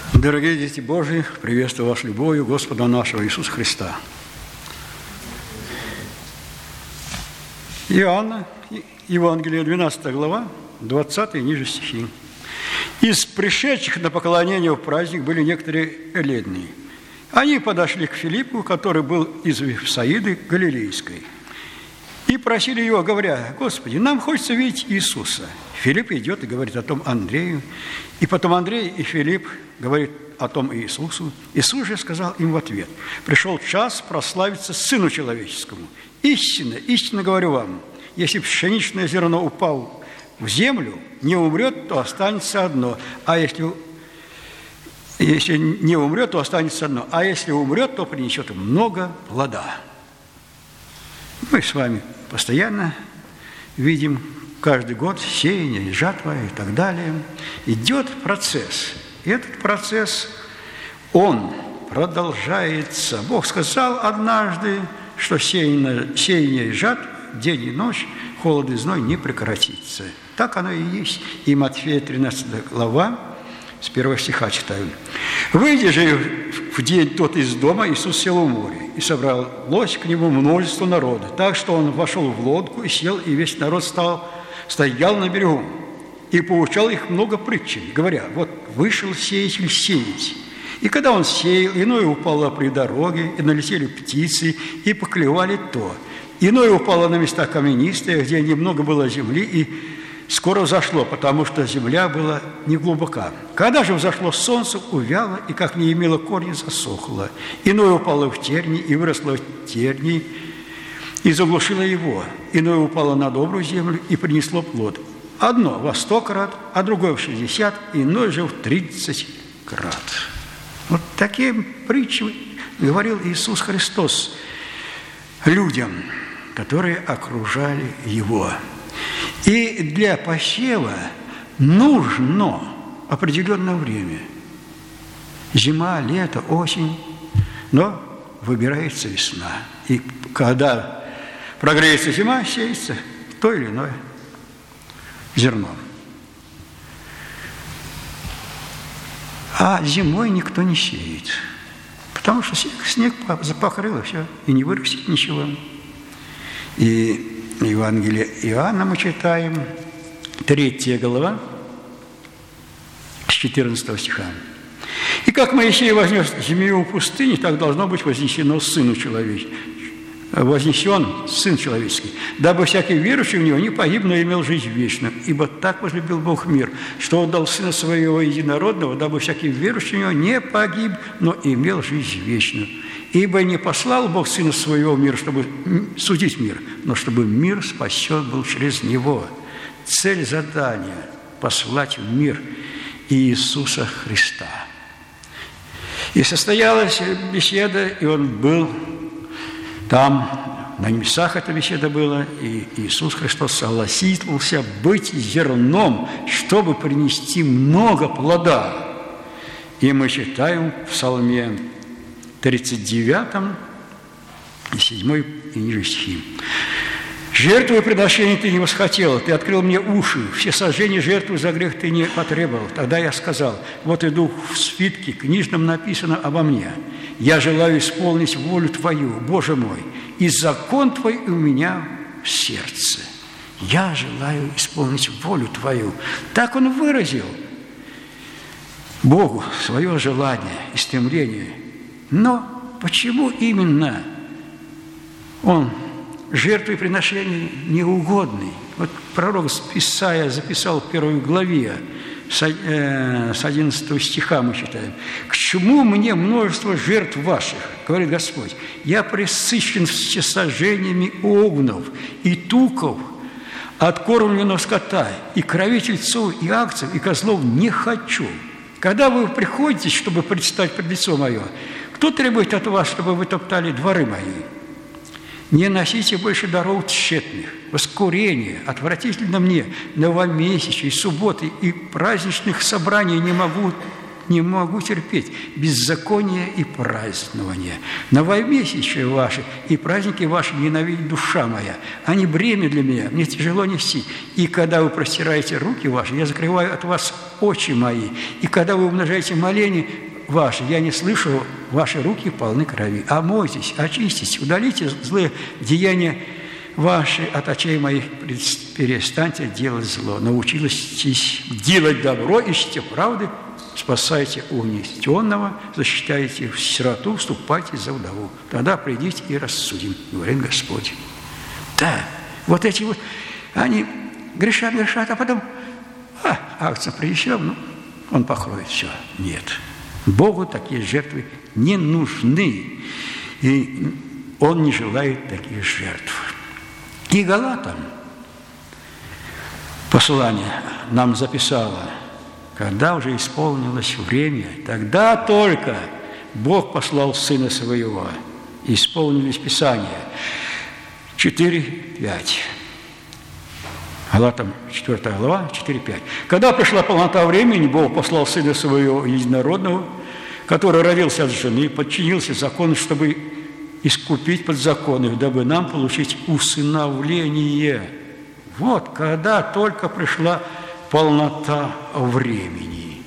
Дорогие дети Божии, приветствую вас любовью Господа нашего Иисуса Христа. Иоанна, Евангелие, 12 глава, 20 и ниже стихи. «Из пришедших на поклонение в праздник были некоторые эллинные. Они подошли к Филиппу, который был из Вифсаиды Галилейской, и просили его, говоря: Господи, нам хочется видеть Иисуса. Филипп идет и говорит о том Андрею, и потом Андрей и Филипп говорит о том Иисусу. Иисус же сказал им в ответ: пришел час прославиться Сыну Человеческому. Истинно, истинно говорю вам, если пшеничное зерно упало в землю, не умрет, то останется одно, а если не умрет, то останется одно, а если умрет, то принесет много плода». Мы с вами постоянно видим каждый год сеяние, жатва и так далее. Идет процесс. И этот процесс, он продолжается. Бог сказал однажды, что сеяние и жатва, день и ночь, холод и зной не прекратится. Так оно и есть. И Матфея 13 глава, с 1 стиха читаю. «Выйдя же в день тот из дома, Иисус сел у моря, и собралось к нему множество народа, так что он вошел в лодку и сел, и весь народ стоял на берегу, и поучал их много притчей, говоря: вот вышел сеятель сеять. И когда он сеял, иное упало при дороге, и налетели птицы, и поклевали то. Иное упало на места каменистые, где немного было земли, и скоро взошло, потому что земля была неглубока. Когда же взошло солнце, увяло, и, как не имело корня, засохло. Иное упало в тернии, и выросло в тернии, и заглушило его. Иное упало на добрую землю, и принесло плод. Одно во 100 крат, а другое в 60, иное же в 30 крат». Вот таким притчами говорил Иисус Христос людям, которые окружали Его. И для посева нужно определенное время. Зима, лето, осень, но выбирается весна. И когда прогреется зима, сеется то или иное зерно. А зимой никто не сеет, потому что снег запокрыл, и все, и не вырастет ничего. И Евангелие Иоанна мы читаем, 3 глава, с 14 стиха. «И как Моисей вознес змею в пустыне, так должно быть вознесен Сын Человеческий, дабы всякий верующий в Него не погиб, но имел жизнь вечную. Ибо так возлюбил Бог мир, что отдал Сына Своего Единородного, дабы всякий верующий в Него не погиб, но имел жизнь вечную. Ибо не послал Бог Сына Своего в мир, чтобы судить мир, но чтобы мир спасен был через Него». Цель задания – послать в мир Иисуса Христа. И состоялась беседа, и Он был там, на небесах эта беседа была, и Иисус Христос согласился быть зерном, чтобы принести много плода. И мы читаем в Псалме 39, 7 и ниже стихи. «Жертву и приношение ты не восхотел, ты открыл мне уши, все сожжения жертвы за грех ты не потребовал. Тогда я сказал: вот иду в свитке, книжном написано обо мне. Я желаю исполнить волю Твою, Боже мой, и закон Твой у меня в сердце». Я желаю исполнить волю Твою. Так Он выразил Богу свое желание и стремление. Но почему именно Он жертвы и приношения неугодный? Вот пророк Исаия записал в 1 главе, с 11 стиха мы читаем: «К чему мне множество жертв ваших, говорит Господь? Я пресыщен всесожжениями огнов и туков, откормленного скота, и крови тельцов, и агнцев, и козлов не хочу». Когда вы приходите, чтобы предстать пред лицо мое, кто требует от вас, чтобы вы топтали дворы мои? Не носите больше даров тщетных, воскурения, отвратительно мне, новомесячий, субботы и праздничных собраний не могу не могу терпеть беззаконие и празднование. Новомесячие ваши и праздники ваши ненавидит душа моя. Они бремя для меня, мне тяжело нести. И когда вы простираете руки ваши, я закрываю от вас очи мои. И когда вы умножаете моления ваши, я не слышу, ваши руки полны крови. Омойтесь, очиститесь, удалите злые деяния ваши от очей моих, перестаньте делать зло. Научитесь делать добро, ищите правды, спасайте угнетенного, защищайте сироту, вступайте за вдову. Тогда придите и рассудим, говорит Господь. Да, вот эти вот, они грешат, а потом, акция принесем, он покроет все. Нет, Богу такие жертвы не нужны, и Он не желает таких жертв. И Галатам послание нам записало, когда уже исполнилось время, тогда только Бог послал Сына Своего, исполнились Писания. 4:5. Галатам 4 глава, 4:5. Когда пришла полнота времени, Бог послал Сына Своего единородного, который родился от жены, подчинился закону, чтобы искупить подзаконных, дабы нам получить усыновление. Вот когда только пришла полнота времени.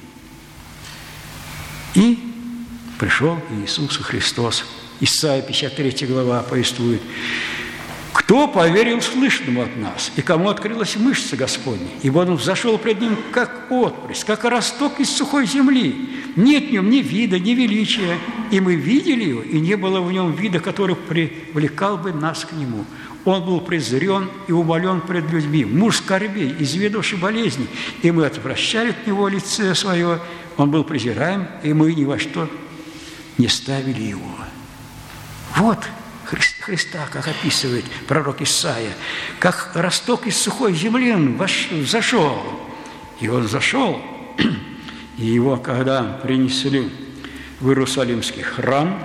И пришел Иисус Христос. Исайя 53 глава повествует: «Кто поверил слышному от нас, и кому открылась мышца Господня? Ибо Он взошел пред Ним, как отпрыск, как росток из сухой земли. Нет в Нем ни вида, ни величия. И мы видели Его, и не было в Нем вида, который привлекал бы нас к Нему. Он был презрен и умолен пред людьми, муж скорбей, изведавший болезни, и мы отвращали от Него лице Свое. Он был презираем, и мы ни во что не ставили Его». Вот Христа, как описывает пророк Исаия, как росток из сухой земли Он взошел. И Он зашел, и Его, когда принесли в Иерусалимский храм,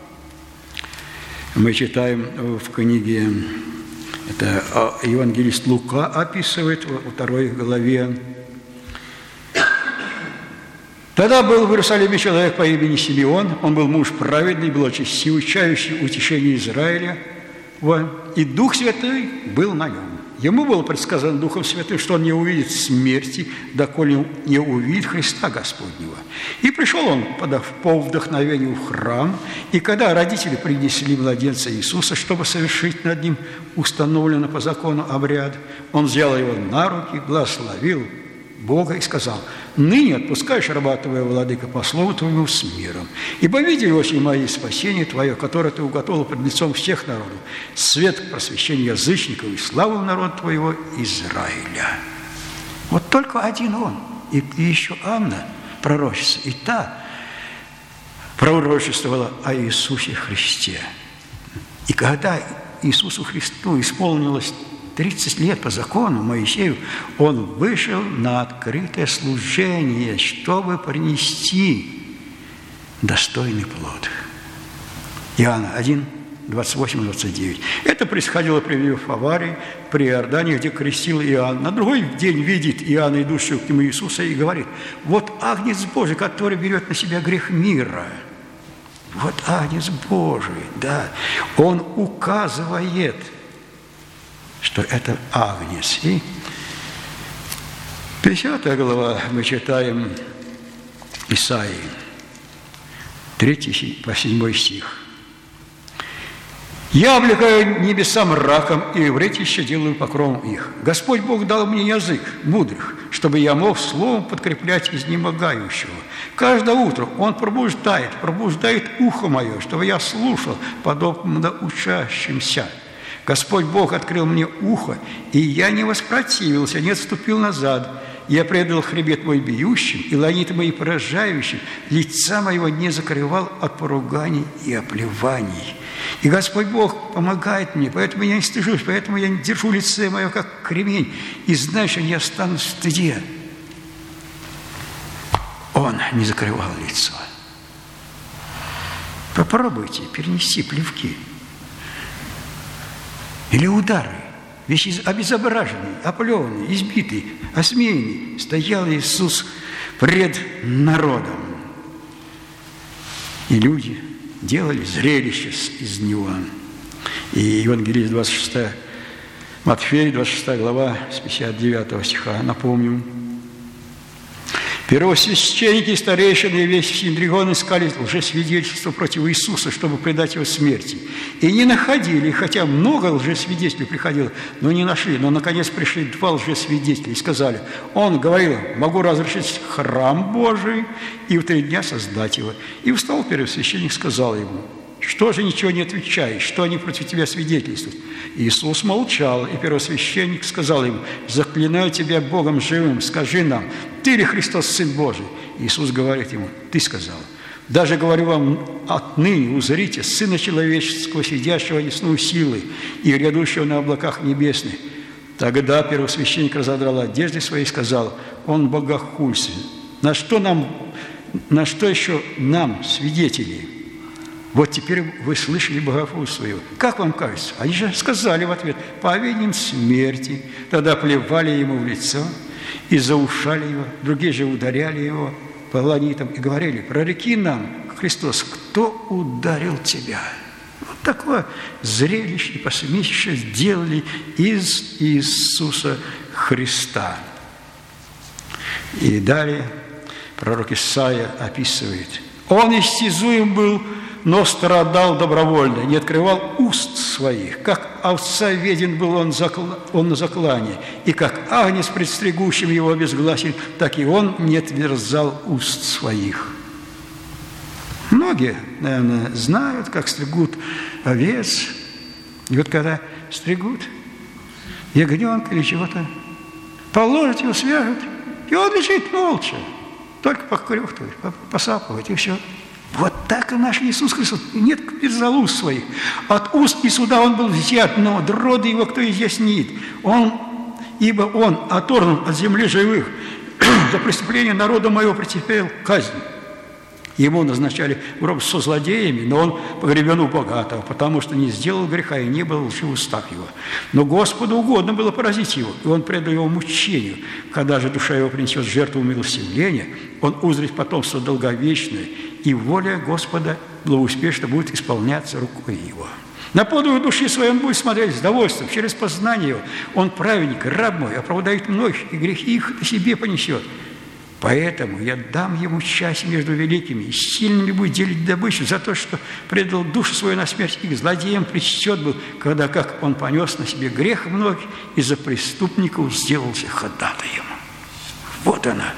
мы читаем в книге, это евангелист Лука описывает во 2 главе. Тогда был в Иерусалиме человек по имени Симеон, он был муж праведный, благочестивый, чающий утешение Израиля, и Дух Святой был на нем. Ему было предсказано Духом Святым, что он не увидит смерти, доколе не увидит Христа Господнего. И пришел он по вдохновению в храм, и когда родители принесли младенца Иисуса, чтобы совершить над ним установленный по закону обряд, он взял его на руки, благословил Бога и сказал: «Ныне отпускаешь раба твоего, владыка, по слову твоему с миром. Ибо видели очи мои спасение твое, которое ты уготовил пред лицом всех народов, свет к просвещению язычников и славу народа твоего Израиля». Вот только один он. И еще Анна, пророчица, и та пророчествовала о Иисусе Христе. И когда Иисусу Христу исполнилось 30 лет по закону Моисею, он вышел на открытое служение, чтобы принести достойный плод. Иоанна 1, 28-29. Это происходило при Аварии, при Иордане, где крестил Иоанн. На другой день видит Иоанна, идущего к нему Иисуса, и говорит: «Вот Агнец Божий, который берет на себя грех мира». Вот Агнец Божий, да. Он указывает, что это Агнец. И 50 глава мы читаем Исаии, 3 по 7 стих. «Я облекаю небеса мраком, и вретище делаю покровом их. Господь Бог дал мне язык мудрых, чтобы я мог словом подкреплять изнемогающего. Каждое утро Он пробуждает ухо мое, чтобы я слушал, подобно учащимся. Господь Бог открыл мне ухо, и я не воспротивился, не отступил назад. Я предал хребет мой бьющим, и ланиты мои поражающим, лица моего не закрывал от поруганий и оплеваний. И Господь Бог помогает мне, поэтому я не стыжусь, поэтому я не держу лице мое, как кремень, и знаю, что не останусь в стыде». Он не закрывал лицо. Попробуйте перенести плевки или удары. Весь обезображенный, оплеванный, избитый, осмеянный стоял Иисус пред народом. И люди делали зрелище из него. И Евангелие 26, Матфея, 26 глава, с 59 стиха, напомню. Первосвященники, старейшины и весь Синедрион искали лжесвидетельства против Иисуса, чтобы предать его смерти. И не находили, хотя много лжесвидетелей приходило, но не нашли. Но, наконец, пришли два лжесвидетеля и сказали: он говорил: могу разрушить храм Божий и в 3 дня создать его. И встал первосвященник, сказал ему: что же ничего не отвечаешь? Что они против тебя свидетельствуют? Иисус молчал, и первосвященник сказал ему: заклинаю тебя Богом живым, скажи нам, ты ли Христос, Сын Божий? Иисус говорит ему: ты сказал. Даже говорю вам, отныне узрите Сына Человеческого, сидящего одесную силы и грядущего на облаках небесных. Тогда первосвященник разодрал одежды свои и сказал: он богохульствует. На что еще нам, свидетели? Вот теперь вы слышали богохульство его. Как вам кажется? Они же сказали в ответ: повинен смерти. Тогда плевали ему в лицо и заушали его. Другие же ударяли его полонитом и говорили: прореки нам, Христос, кто ударил тебя? Вот такое зрелище и посмешище сделали из Иисуса Христа. И далее пророк Исаия описывает: он истязуем был, но страдал добровольно, не открывал уст своих. Как овца веден был он на заклане, и как агнец пред стригущим его обезгласен, так и он не отверзал уст своих. Многие, наверное, знают, как стригут овец. И вот когда стригут ягненка или чего-то, положат его, свяжут, и он лежит молча, только покрёхтывает, посапывает, и все. Вот так и наш Иисус Христос. Нет уст своих. От уст и суда он был взят, но дроды его кто изъяснит? Ибо он оторван от земли живых, за преступление народа моего претерпел казнь. Ему назначали гроб со злодеями, но он погребен у богатого, потому что не сделал греха и не был лжи в устах его. Но Господу угодно было поразить его, и он предал его мучению. Когда же душа его принесет жертву умилостивления, он узрит потомство долговечное, и воля Господа благоуспешно будет исполняться рукой его. На подвиг души своей он будет смотреть с довольством, через познание его. Он праведник, раб мой, оправдает многих, и грехи их на себе понесет. Поэтому я дам ему часть между великими, и сильными будет делить добычу за то, что предал душу свою на смерть, и к злодеям причтет был, когда как он понес на себе грех многих, и за преступников сделался ходатаем. Вот она,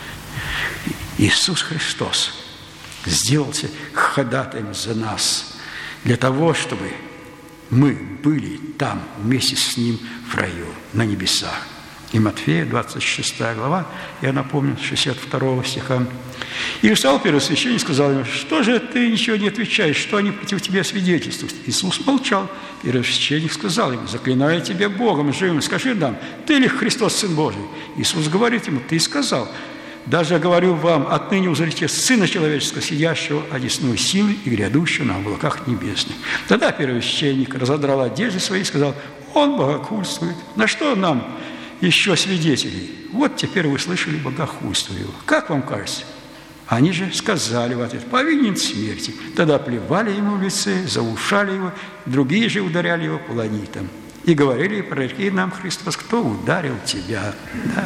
Иисус Христос сделался ходатаем за нас, для того, чтобы мы были там вместе с Ним в раю, на небесах. И Матфея, 26 глава, я напомню, 62 стиха. И встал первосвященник и сказал ему: что же ты ничего не отвечаешь, что они против тебя свидетельствуют? Иисус молчал. Первосвященник сказал ему: заклинаю тебя Богом живым, скажи нам, ты ли Христос, Сын Божий? Иисус говорит ему: ты сказал. Даже говорю вам, отныне узрите Сына Человеческого, сидящего одесную силы и грядущего на облаках небесных. Тогда первосвященник разодрал одежды свои и сказал: он богохульствует. На что нам еще свидетелей? Вот теперь вы слышали богохульство его. Как вам кажется? Они же сказали в ответ: повинен смерти. Тогда плевали ему в лице, заушали его, другие же ударяли его полонитом. И говорили: пророки нам, Христос, кто ударил тебя? Да.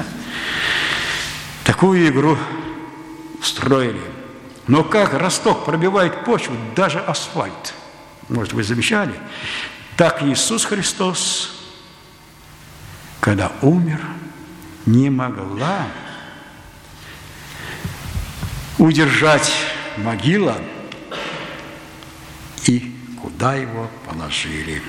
Такую игру устроили. Но как росток пробивает почву, даже асфальт, может, вы замечали, так Иисус Христос, когда умер, не могла удержать могила, и куда его положили.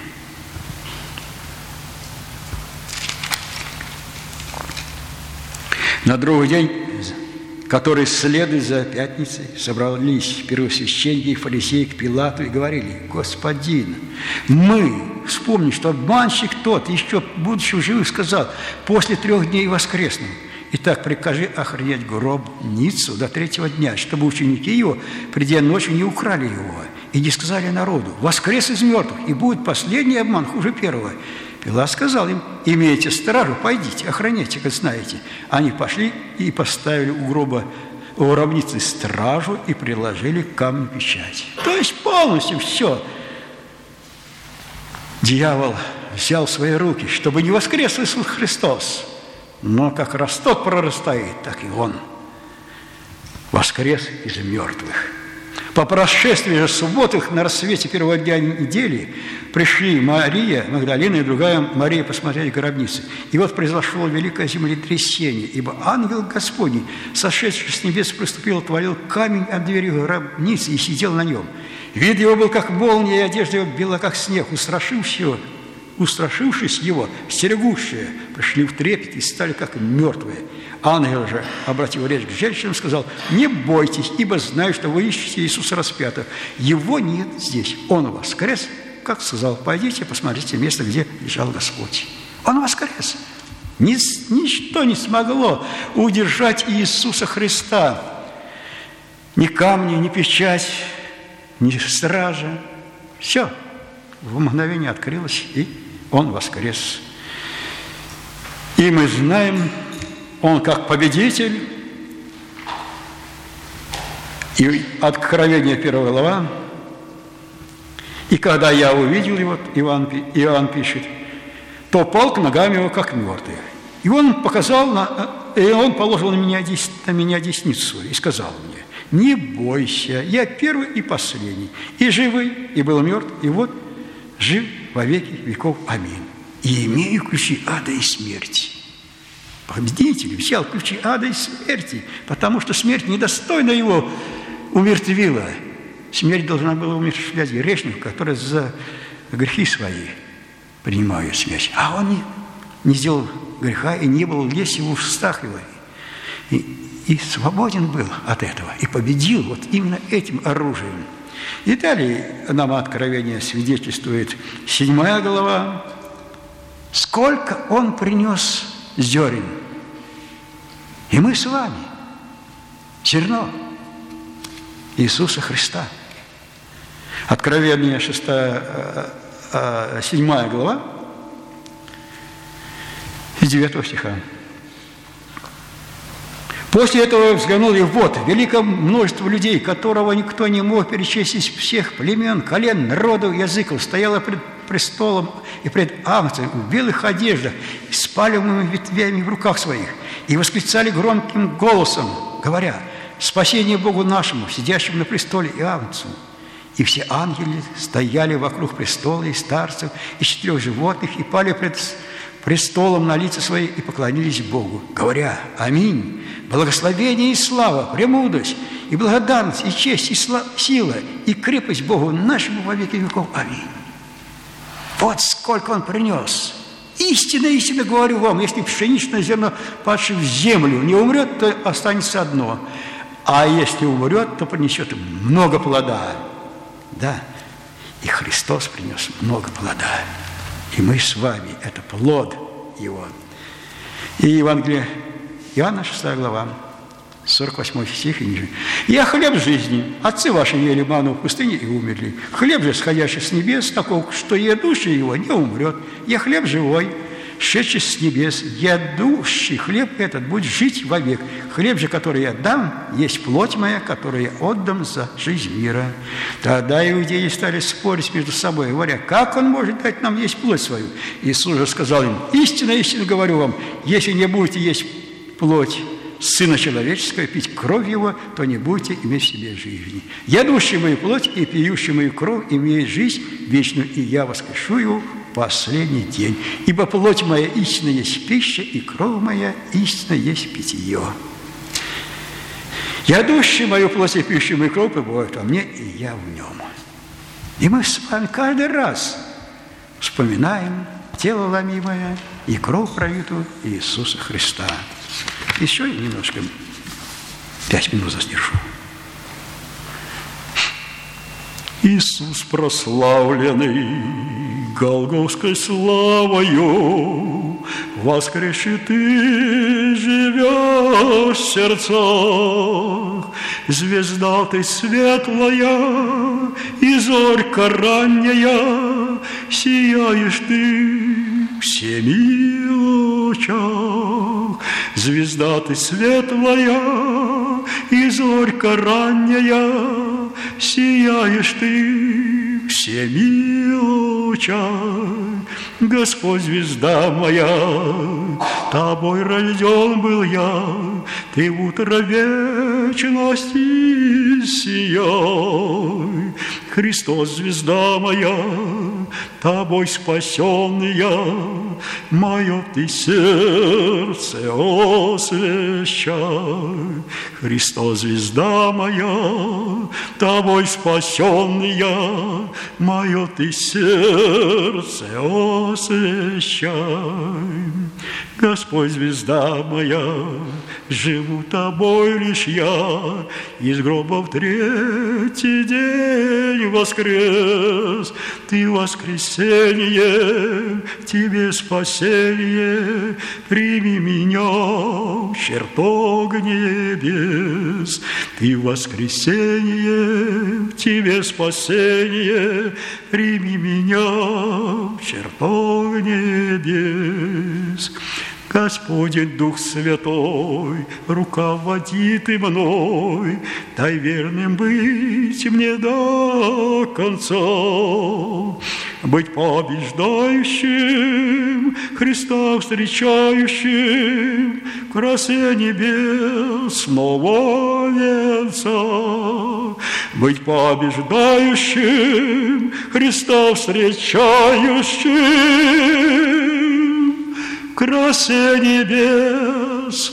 На другой день, который следует за пятницей, собрались первосвященники и фарисеи к Пилату и говорили: «Господин, мы вспомним, что обманщик тот, еще будучи в живых, сказал: после 3 дней воскресну. Итак, прикажи охранять гробницу до 3-го дня, чтобы ученики его, придя ночью, не украли его и не сказали народу: воскрес из мертвых, и будет последний обман хуже первого». Пилат сказал им: имейте стражу, пойдите, охраняйте, как знаете. Они пошли и поставили у гроба у гробницы стражу и приложили к камню печать. То есть полностью все. Дьявол взял в свои руки, чтобы не воскрес Иисус Христос. Но как росток прорастает, так и Он воскрес из мертвых. По прошествии же субботы на рассвете первого дня недели пришли Мария Магдалина и другая Мария посмотреть гробницы. И вот произошло великое землетрясение, ибо ангел Господний, сошедший с небес, приступил, отворил камень от двери гробницы и сидел на нем. Вид его был, как молния, и одежда его бела, как снег. Устрашившись его, стерегущие пришли в трепет и стали как мертвые. Ангел же, обратил речь к женщинам, сказал: «Не бойтесь, ибо знаю, что вы ищете Иисуса распятого. Его нет здесь. Он воскрес, как сказал. Пойдите, посмотрите место, где лежал Господь». Он воскрес. Ничто не смогло удержать Иисуса Христа. Ни камни, ни печать, ни стража. Все в мгновение открылось, и Он воскрес. И мы знаем, Он как победитель. И Откровение 1 глава. И когда я увидел его, Иоанн пишет, то пал к ногам его, как мертвый. И он положил на меня десницу свою и сказал мне: «Не бойся, я первый и последний, и живый, и был мертв, и вот жив во веки веков. Аминь. И имею ключи ада и смерти». Победитель взял ключи ада и смерти, потому что смерть недостойно его умертвила. Смерть должна была умерщвлять грешников, которые за грехи свои принимают смерть. А он не сделал греха и не был лезть его в устах его. И свободен был от этого, и победил вот именно этим оружием. И далее нам Откровение свидетельствует 7 глава. Сколько он принес зерен. И мы с вами зерно Иисуса Христа. Откровение 7 глава, из 9 стиха. После этого взглянул, и вот великое множество людей, которого никто не мог перечесть из всех племен, колен, народов, языков, стояло пред престолом и пред Агнцем в белых одеждах, с пальмовыми ветвями в руках своих, и восклицали громким голосом, говоря: «Спасение Богу нашему, сидящему на престоле и Агнцу». И все ангелы стояли вокруг престола и старцев, и 4 животных, и пали пред престолом на лица свои и поклонились Богу, говоря: «Аминь! Благословение и слава, премудрость, и благодарность, и честь, и сила, и крепость Богу нашему во веки веков. Аминь». Вот сколько Он принес. Истинно, истинно говорю вам, если пшеничное зерно, падшее в землю, не умрет, то останется одно. А если умрет, то принесет много плода. Да, и Христос принес много плода. И мы с вами – это плод Его. И Евангелие Иоанна, 6 глава, 48 стих и ниже. «Я хлеб жизни. Отцы ваши ели ману в пустыне и умерли. Хлеб же, сходящий с небес, таков, что едущий его не умрет. Я хлеб живой, шедший с небес. Едущий хлеб этот будет жить вовек. Хлеб же, который я дам, есть плоть моя, которую я отдам за жизнь мира». Тогда иудеи стали спорить между собой, говоря: «Как он может дать нам есть плоть свою?» Иисус же сказал им: «Истинно, истинно говорю вам, если не будете есть плоть Сына Человеческого, пить кровь Его, то не будете иметь в себе жизни. Ядущий мою плоть и пьющий мою кровь имеет жизнь вечную, и я воскрешу его в последний день. Ибо плоть моя истинно есть пища, и кровь моя истинно есть питье. Ядущий мою плоть и пьющий мою кровь пребывает во мне, и я в нем». И мы с вами каждый раз вспоминаем тело ломимое и кровь пролитую Иисуса Христа. Еще немножко, 5 минут задержу. Иисус, прославленный Голгофской славою, воскресший Ты живешь в сердцах. Звезда Ты светлая и зорька ранняя, сияешь Ты в семи лучах. Звезда Ты светлая и зорька ранняя, сияешь ты всеми лучами. Господь, звезда моя, тобой рожден был я, ты в утро вечности сияй. Христос, звезда моя, тобой спасенный я, мое ты сердце освящай. Христос, звезда моя, тобой спасенный я, мое ты сердце освящай. Господь, звезда моя, живу тобой лишь я, из гроба в третий день воскрес. Ты воскресенье, в тебе спасение, прими меня в чертог небес. Ты воскресенье, в тебе спасение, прими меня в чертог небес. Господень Дух Святой, руководит и мной, дай верным быть мне до конца, быть побеждающим, Христа встречающим, в красе небесного венца. Быть побеждающим, Христа встречающим, в красе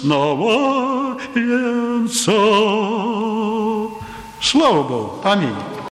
небесного венца. Слава Богу! Аминь.